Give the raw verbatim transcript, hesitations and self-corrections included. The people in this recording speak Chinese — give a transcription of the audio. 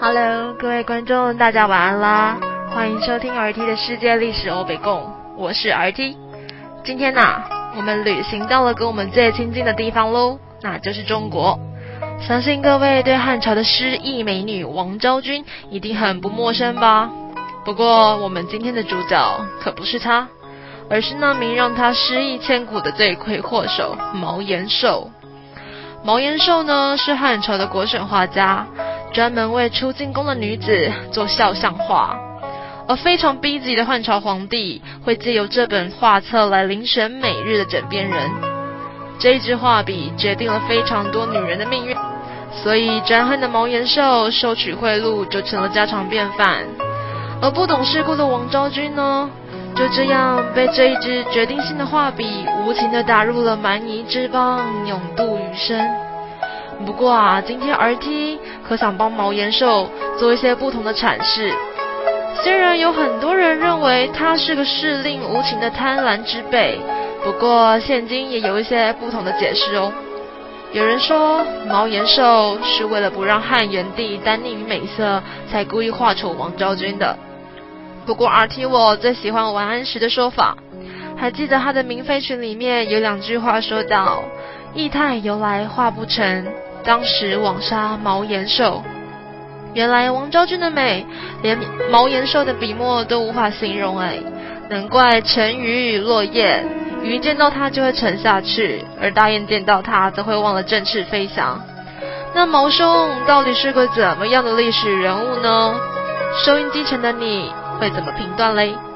Hello， 各位观众，大家晚安啦！欢迎收听 R T 的世界历史欧北共，我是 R T。今天啊，我们旅行到了跟我们最亲近的地方喽，那就是中国。相信各位对汉朝的诗意美女王昭君一定很不陌生吧？不过我们今天的主角可不是她，而是那名让她诗意千古的罪魁祸首毛延寿。毛延寿呢，是汉朝的国省画家，专门为出进宫的女子做肖像画，而非常逼急的汉朝皇帝会借由这本画册来遴选每日的枕边人。这一支画笔决定了非常多女人的命运，所以专横的毛延寿收取贿赂就成了家常便饭。而不懂世故的王昭君呢，就这样被这一支决定性的画笔无情地打入了蛮夷之邦，永度余生。不过啊，今天 R T 可想帮毛延寿做一些不同的阐释。虽然有很多人认为他是个势令无情的贪婪之辈，不过现今也有一些不同的解释哦。有人说毛延寿是为了不让汉元帝耽溺于美色，才故意画丑王昭君的。不过 R T 我最喜欢王安石的说法，还记得他的明妃群里面有两句话说道：异态由来画不成，当时枉杀毛延寿。原来王昭君的美连毛延寿的笔墨都无法形容哎，难怪沉鱼落雁，鱼见到它就会沉下去，而大雁见到它则会忘了振翅飞翔。那毛兄到底是个怎么样的历史人物呢？收音机前的你会怎么评断嘞？